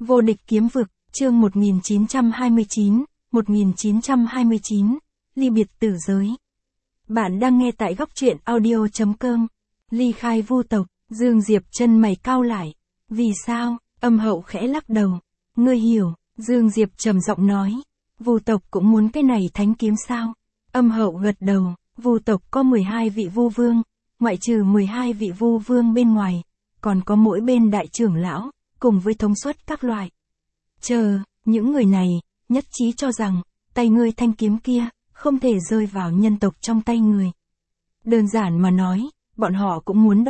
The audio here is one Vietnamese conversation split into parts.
Vô địch kiếm vực, chương 1929, ly biệt tử giới. Bạn đang nghe tại góc truyện audio.com. Ly khai vu tộc, Dương Diệp chân mày cau lại. Vì sao? Âm Hậu khẽ lắc đầu. Ngươi hiểu, Dương Diệp trầm giọng nói. Vu tộc cũng muốn cái này thánh kiếm sao? Âm Hậu gật đầu. Vu tộc có 12 vị vu vương, ngoại trừ 12 vị vu vương bên ngoài, còn có mỗi bên đại trưởng lão, cùng với thống suất các loại. Những người này, nhất trí cho rằng, tay ngươi thanh kiếm kia, không thể rơi vào nhân tộc trong tay người. Đơn giản mà nói, bọn họ cũng muốn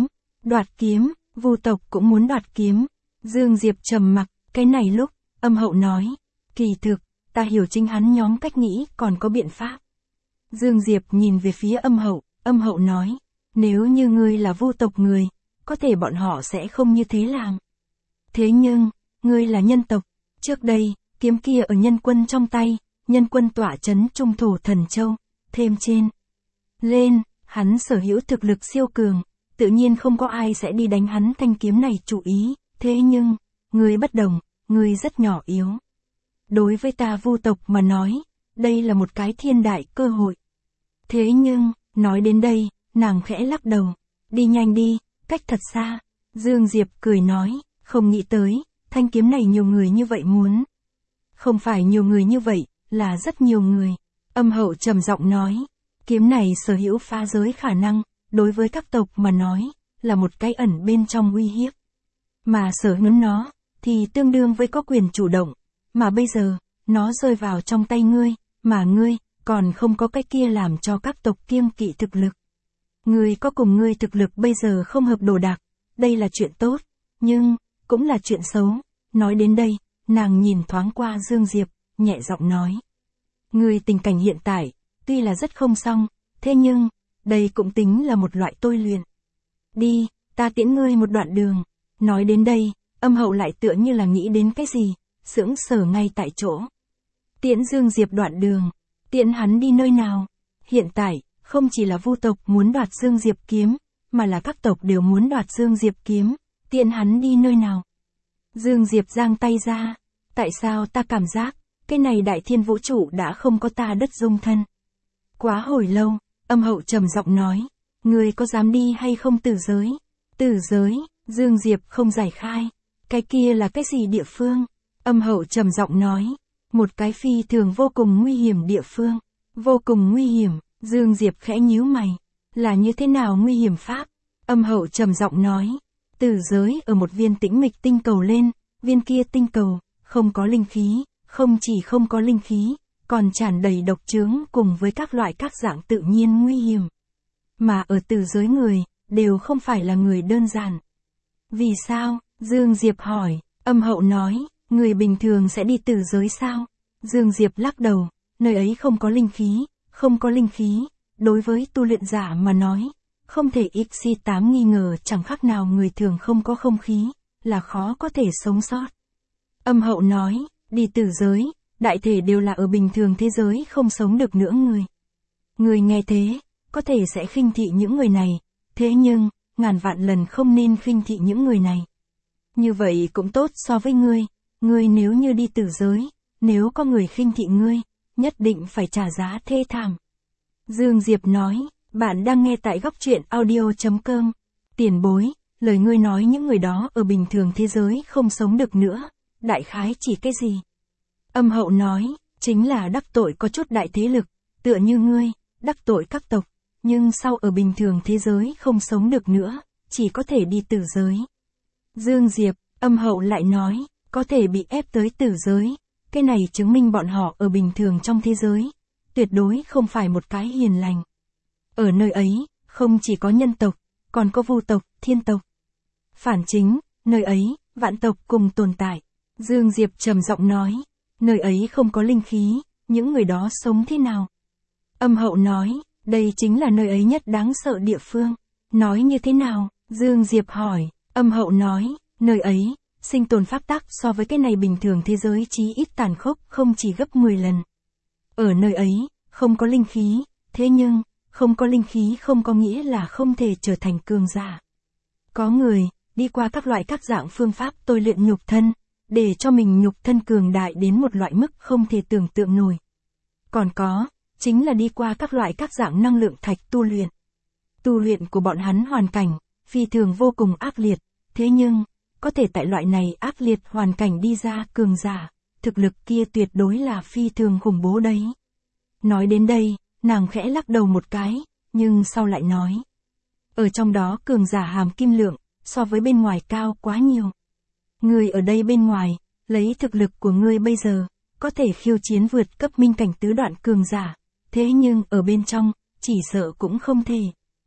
đoạt kiếm, vu tộc cũng muốn đoạt kiếm. Dương Diệp trầm mặc, cái này lúc, Âm Hậu nói, kỳ thực, ta hiểu chính hắn nhóm cách nghĩ còn có biện pháp. Dương Diệp nhìn về phía Âm Hậu nói, nếu như ngươi là vu tộc người, có thể bọn họ sẽ không như thế làm. Thế nhưng, ngươi là nhân tộc, trước đây, kiếm kia ở nhân quân trong tay, nhân quân tỏa trấn trung thổ thần châu, thêm trên lên, hắn sở hữu thực lực siêu cường, tự nhiên không có ai sẽ đi đánh hắn thanh kiếm này chủ ý, thế nhưng, ngươi bất đồng, ngươi rất nhỏ yếu. Đối với ta vu tộc mà nói, đây là một cái thiên đại cơ hội. Thế nhưng, nói đến đây, nàng khẽ lắc đầu, đi nhanh đi, cách thật xa. Dương Diệp cười nói, không nghĩ tới, thanh kiếm này nhiều người như vậy muốn. Không phải nhiều người như vậy, là rất nhiều người. Âm Hậu trầm giọng nói, kiếm này sở hữu phá giới khả năng, đối với các tộc mà nói, là một cái ẩn bên trong uy hiếp. Mà sở hữu nó, thì tương đương với có quyền chủ động, mà bây giờ, nó rơi vào trong tay ngươi, mà ngươi, còn không có cái kia làm cho các tộc kiêng kỵ thực lực. Ngươi có cùng ngươi thực lực bây giờ không hợp đồ đạc, đây là chuyện tốt, nhưng, cũng là chuyện xấu. Nói đến đây, nàng nhìn thoáng qua Dương Diệp, nhẹ giọng nói. Ngươi tình cảnh hiện tại, tuy là rất không xong, thế nhưng, đây cũng tính là một loại tôi luyện. Đi, ta tiễn ngươi một đoạn đường. Nói đến đây, Âm Hậu lại tựa như là nghĩ đến cái gì, sững sờ ngay tại chỗ. Tiễn Dương Diệp đoạn đường, tiễn hắn đi nơi nào? Hiện tại, không chỉ là vu tộc muốn đoạt Dương Diệp kiếm, mà là các tộc đều muốn đoạt Dương Diệp kiếm, tiễn hắn đi nơi nào? Dương Diệp giang tay ra, tại sao ta cảm giác, cái này đại thiên vũ trụ đã không có ta đất dung thân. Quá hồi lâu, Âm Hậu trầm giọng nói, ngươi có dám đi hay không tử giới? Tử giới, Dương Diệp không giải khai, cái kia là cái gì địa phương? Âm Hậu trầm giọng nói, một cái phi thường vô cùng nguy hiểm địa phương. Vô cùng nguy hiểm, Dương Diệp khẽ nhíu mày, là như thế nào nguy hiểm pháp? Âm Hậu trầm giọng nói, tử giới ở một viên tĩnh mịch tinh cầu lên, viên kia tinh cầu, không có linh khí, không chỉ không có linh khí, còn tràn đầy độc chướng cùng với các loại các dạng tự nhiên nguy hiểm. Mà ở tử giới người, đều không phải là người đơn giản. Vì sao? Dương Diệp hỏi. Âm Hậu nói, người bình thường sẽ đi tử giới sao? Dương Diệp lắc đầu, nơi ấy không có linh khí, đối với tu luyện giả mà nói, không thể XC8 nghi ngờ chẳng khác nào người thường không có không khí, là khó có thể sống sót. Âm Hậu nói, đi tử giới, đại thể đều là ở bình thường thế giới không sống được nữa người. Người nghe thế, có thể sẽ khinh thị những người này, thế nhưng, ngàn vạn lần không nên khinh thị những người này. Như vậy cũng tốt so với ngươi nếu như đi tử giới, nếu có người khinh thị ngươi, nhất định phải trả giá thê thảm. Dương Diệp nói, bạn đang nghe tại góc truyện audio.com. Tiền bối, lời ngươi nói những người đó ở bình thường thế giới không sống được nữa, đại khái chỉ cái gì? Âm Hậu nói, chính là đắc tội có chút đại thế lực, tựa như ngươi, đắc tội các tộc, nhưng sau ở bình thường thế giới không sống được nữa, chỉ có thể đi tử giới. Dương Diệp, Âm Hậu lại nói, có thể bị ép tới tử giới, cái này chứng minh bọn họ ở bình thường trong thế giới, tuyệt đối không phải một cái hiền lành. Ở nơi ấy, không chỉ có nhân tộc, còn có vu tộc, thiên tộc. Phản chính, nơi ấy, vạn tộc cùng tồn tại. Dương Diệp trầm giọng nói, nơi ấy không có linh khí, những người đó sống thế nào? Âm Hậu nói, đây chính là nơi ấy nhất đáng sợ địa phương. Nói như thế nào? Dương Diệp hỏi. Âm Hậu nói, nơi ấy, sinh tồn pháp tắc so với cái này bình thường thế giới chí ít tàn khốc không chỉ gấp 10 lần. Ở nơi ấy, không có linh khí, thế nhưng, không có linh khí không có nghĩa là không thể trở thành cường giả. Có người, đi qua các loại các dạng phương pháp tôi luyện nhục thân, để cho mình nhục thân cường đại đến một loại mức không thể tưởng tượng nổi. Còn có, chính là đi qua các dạng năng lượng thạch tu luyện. Tu luyện của bọn hắn hoàn cảnh, phi thường vô cùng ác liệt, thế nhưng, có thể tại loại này ác liệt hoàn cảnh đi ra cường giả, thực lực kia tuyệt đối là phi thường khủng bố đấy. Nói đến đây, nàng khẽ lắc đầu một cái, nhưng sau lại nói. Ở trong đó cường giả hàm kim lượng, so với bên ngoài cao quá nhiều. Ngươi ở đây bên ngoài, lấy thực lực của ngươi bây giờ, có thể khiêu chiến vượt cấp minh cảnh tứ đoạn cường giả, thế nhưng ở bên trong, chỉ sợ cũng không thể.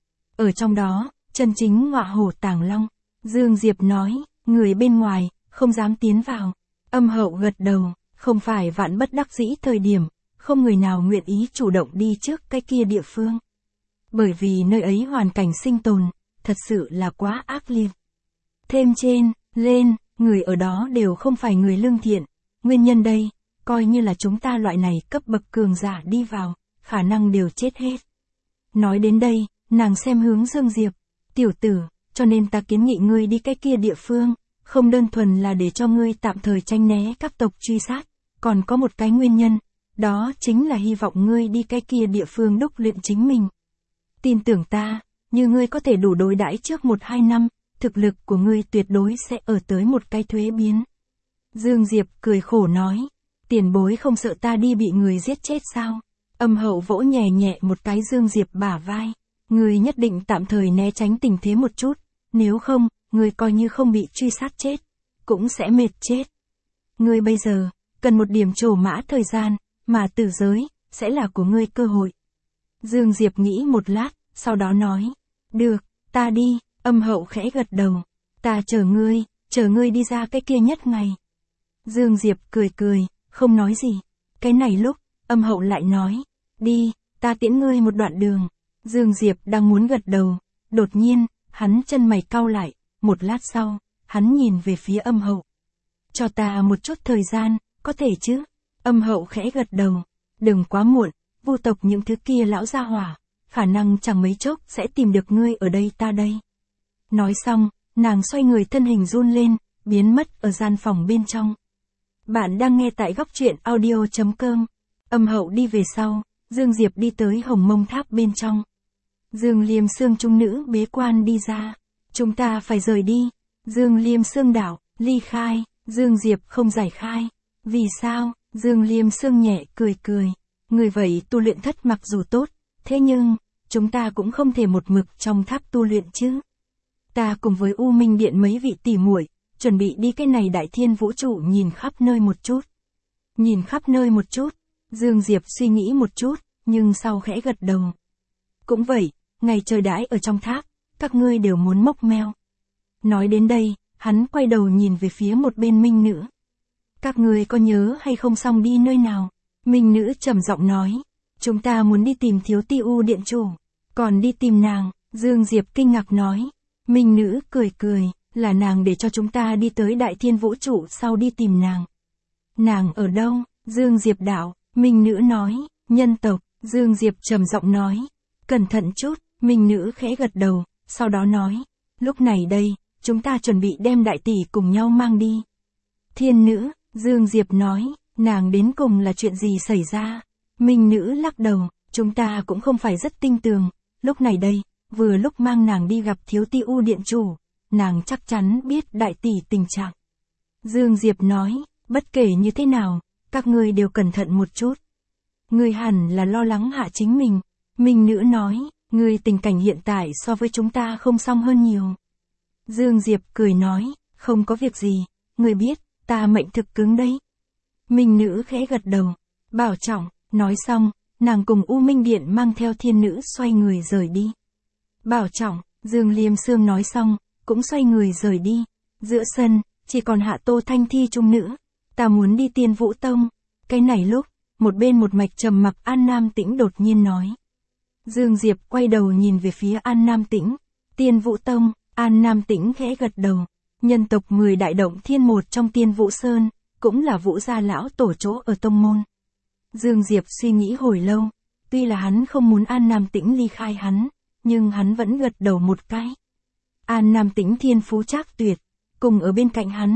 Ở trong đó, chân chính ngọa hổ tàng long, Dương Diệp nói, người bên ngoài, không dám tiến vào. Âm Hậu gật đầu, không phải vạn bất đắc dĩ thời điểm, không người nào nguyện ý chủ động đi trước cái kia địa phương. Bởi vì nơi ấy hoàn cảnh sinh tồn, thật sự là quá ác liệt. Thêm trên, lên, người ở đó đều không phải người lương thiện, nguyên nhân đây, coi như là chúng ta loại này cấp bậc cường giả đi vào, khả năng đều chết hết. Nói đến đây, nàng xem hướng Dương Diệp, tiểu tử, cho nên ta kiến nghị ngươi đi cái kia địa phương, không đơn thuần là để cho ngươi tạm thời tránh né các tộc truy sát, còn có một cái nguyên nhân, đó chính là hy vọng ngươi đi cái kia địa phương đúc luyện chính mình. Tin tưởng ta, như ngươi có thể đủ đối đãi trước 1-2 năm, thực lực của ngươi tuyệt đối sẽ ở tới một cái thuế biến. Dương Diệp cười khổ nói, tiền bối không sợ ta đi bị người giết chết sao? Âm Hậu vỗ nhẹ nhẹ một cái Dương Diệp bả vai, ngươi nhất định tạm thời né tránh tình thế một chút, nếu không, ngươi coi như không bị truy sát chết, cũng sẽ mệt chết. Ngươi bây giờ, cần một điểm trổ mã thời gian, mà tử giới, sẽ là của ngươi cơ hội. Dương Diệp nghĩ một lát, sau đó nói, được, ta đi. Âm Hậu khẽ gật đầu, ta chờ ngươi đi ra cái kia nhất ngày. Dương Diệp cười, không nói gì. Cái này lúc, Âm Hậu lại nói, đi, ta tiễn ngươi một đoạn đường. Dương Diệp đang muốn gật đầu, đột nhiên, hắn chân mày cau lại, một lát sau, hắn nhìn về phía Âm Hậu. Cho ta một chút thời gian, có thể chứ? Âm Hậu khẽ gật đầu, đừng quá muộn, vu tộc những thứ kia lão gia hỏa, khả năng chẳng mấy chốc sẽ tìm được ngươi ở đây ta đây. Nói xong, nàng xoay người thân hình run lên, biến mất ở gian phòng bên trong. Bạn đang nghe tại góc truyện audio.com. Âm Hậu đi về sau, Dương Diệp đi tới Hồng Mông Tháp bên trong. Dương Liêm Xương trung nữ bế quan đi ra. Chúng ta phải rời đi. Dương Liêm Xương đảo, ly khai, Dương Diệp không giải khai. Vì sao? Dương Liêm Xương nhẹ cười. Người vậy tu luyện thất mặc dù tốt, thế nhưng, chúng ta cũng không thể một mực trong tháp tu luyện chứ. Ta cùng với U Minh Điện mấy vị tỷ muội, chuẩn bị đi cái này đại thiên vũ trụ nhìn khắp nơi một chút. Nhìn khắp nơi một chút, Dương Diệp suy nghĩ một chút, nhưng sau khẽ gật đầu. Cũng vậy, ngày trời đãi ở trong tháp, các ngươi đều muốn mốc meo. Nói đến đây, hắn quay đầu nhìn về phía một bên Minh Nữ. Các ngươi có nhớ hay không xong đi nơi nào? Minh Nữ trầm giọng nói, chúng ta muốn đi tìm Thiếu Ti U Điện chủ, còn đi tìm nàng. Dương Diệp kinh ngạc nói. Minh Nữ cười, là nàng để cho chúng ta đi tới đại thiên vũ trụ sau đi tìm nàng. Nàng ở đâu? Dương Diệp đạo, Minh Nữ nói, nhân tộc. Dương Diệp trầm giọng nói, cẩn thận chút. Minh Nữ khẽ gật đầu, sau đó nói, lúc này đây, chúng ta chuẩn bị đem đại tỷ cùng nhau mang đi. Thiên Nữ, Dương Diệp nói, nàng đến cùng là chuyện gì xảy ra? Minh Nữ lắc đầu, chúng ta cũng không phải rất tinh tường, lúc này đây, vừa lúc mang nàng đi gặp Thiếu Ti U Điện chủ, nàng chắc chắn biết đại tỷ tình trạng. Dương Diệp nói, bất kể như thế nào, các ngươi đều cẩn thận một chút. Ngươi hẳn là lo lắng hạ chính mình. Minh Nữ nói, ngươi tình cảnh hiện tại so với chúng ta không xong hơn nhiều. Dương Diệp cười nói, không có việc gì, ngươi biết, ta mệnh thực cứng đấy. Minh Nữ khẽ gật đầu, bảo trọng. Nói xong, nàng cùng U Minh Điện mang theo Thiên Nữ xoay người rời đi. Bảo trọng, Dương Liêm Xương nói xong, cũng xoay người rời đi. Giữa sân, chỉ còn Hạ Tô Thanh Thi trung nữ. Ta muốn đi Tiên Vũ Tông. Cái này lúc, một bên một mạch trầm mặc An Nam Tĩnh đột nhiên nói. Dương Diệp quay đầu nhìn về phía An Nam Tĩnh. Tiên Vũ Tông. An Nam Tĩnh khẽ gật đầu. Nhân tộc 10 đại động thiên một trong Tiên Vũ Sơn, cũng là Vũ gia lão tổ chỗ ở tông môn. Dương Diệp suy nghĩ hồi lâu, tuy là hắn không muốn An Nam Tĩnh ly khai hắn, nhưng hắn vẫn gật đầu một cái. An Nam Tĩnh thiên phú trác tuyệt, cùng ở bên cạnh hắn,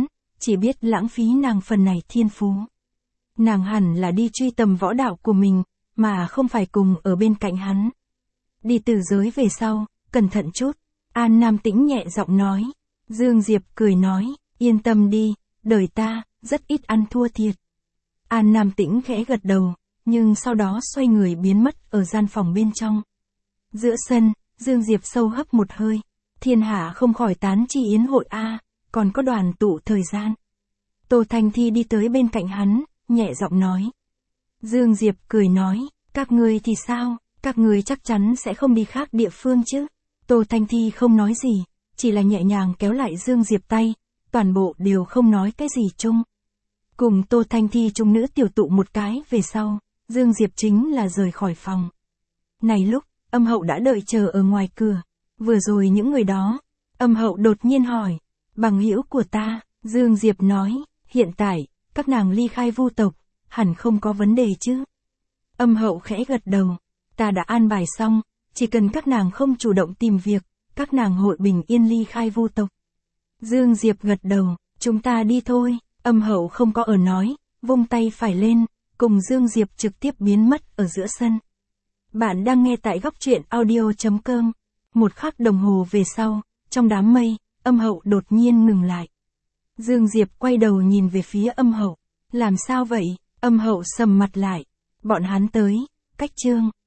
chỉ biết lãng phí nàng phần này thiên phú. Nàng hẳn là đi truy tầm võ đạo của mình, mà không phải cùng ở bên cạnh hắn. Đi tử giới về sau, cẩn thận chút, An Nam Tĩnh nhẹ giọng nói. Dương Diệp cười nói, yên tâm đi, đời ta, rất ít ăn thua thiệt. An Nam Tĩnh khẽ gật đầu, nhưng sau đó xoay người biến mất ở gian phòng bên trong. Giữa sân, Dương Diệp sâu hấp một hơi, thiên hạ không khỏi tán chi yến hội a, còn có đoàn tụ thời gian. Tô Thanh Thi đi tới bên cạnh hắn, nhẹ giọng nói. Dương Diệp cười nói, các ngươi thì sao, các ngươi chắc chắn sẽ không đi khác địa phương chứ. Tô Thanh Thi không nói gì, chỉ là nhẹ nhàng kéo lại Dương Diệp tay, toàn bộ đều không nói cái gì chung. Cùng Tô Thanh Thi chung nữ tiểu tụ một cái về sau, Dương Diệp chính là rời khỏi phòng. Này lúc, Âm Hậu đã đợi chờ ở ngoài cửa. Vừa rồi những người đó, Âm Hậu đột nhiên hỏi, bằng hữu của ta, Dương Diệp nói, hiện tại, các nàng ly khai Vu tộc, hẳn không có vấn đề chứ. Âm Hậu khẽ gật đầu, ta đã an bài xong, chỉ cần các nàng không chủ động tìm việc, các nàng hội bình yên ly khai Vu tộc. Dương Diệp gật đầu, chúng ta đi thôi. Âm Hậu không có ở nói, vung tay phải lên, cùng Dương Diệp trực tiếp biến mất ở giữa sân. Bạn đang nghe tại góc truyện audio.com. Một khắc đồng hồ về sau, trong đám mây, Âm Hậu đột nhiên ngừng lại. Dương Diệp quay đầu nhìn về phía Âm Hậu. Làm sao vậy? Âm Hậu sầm mặt lại. Bọn hắn tới, cách Trương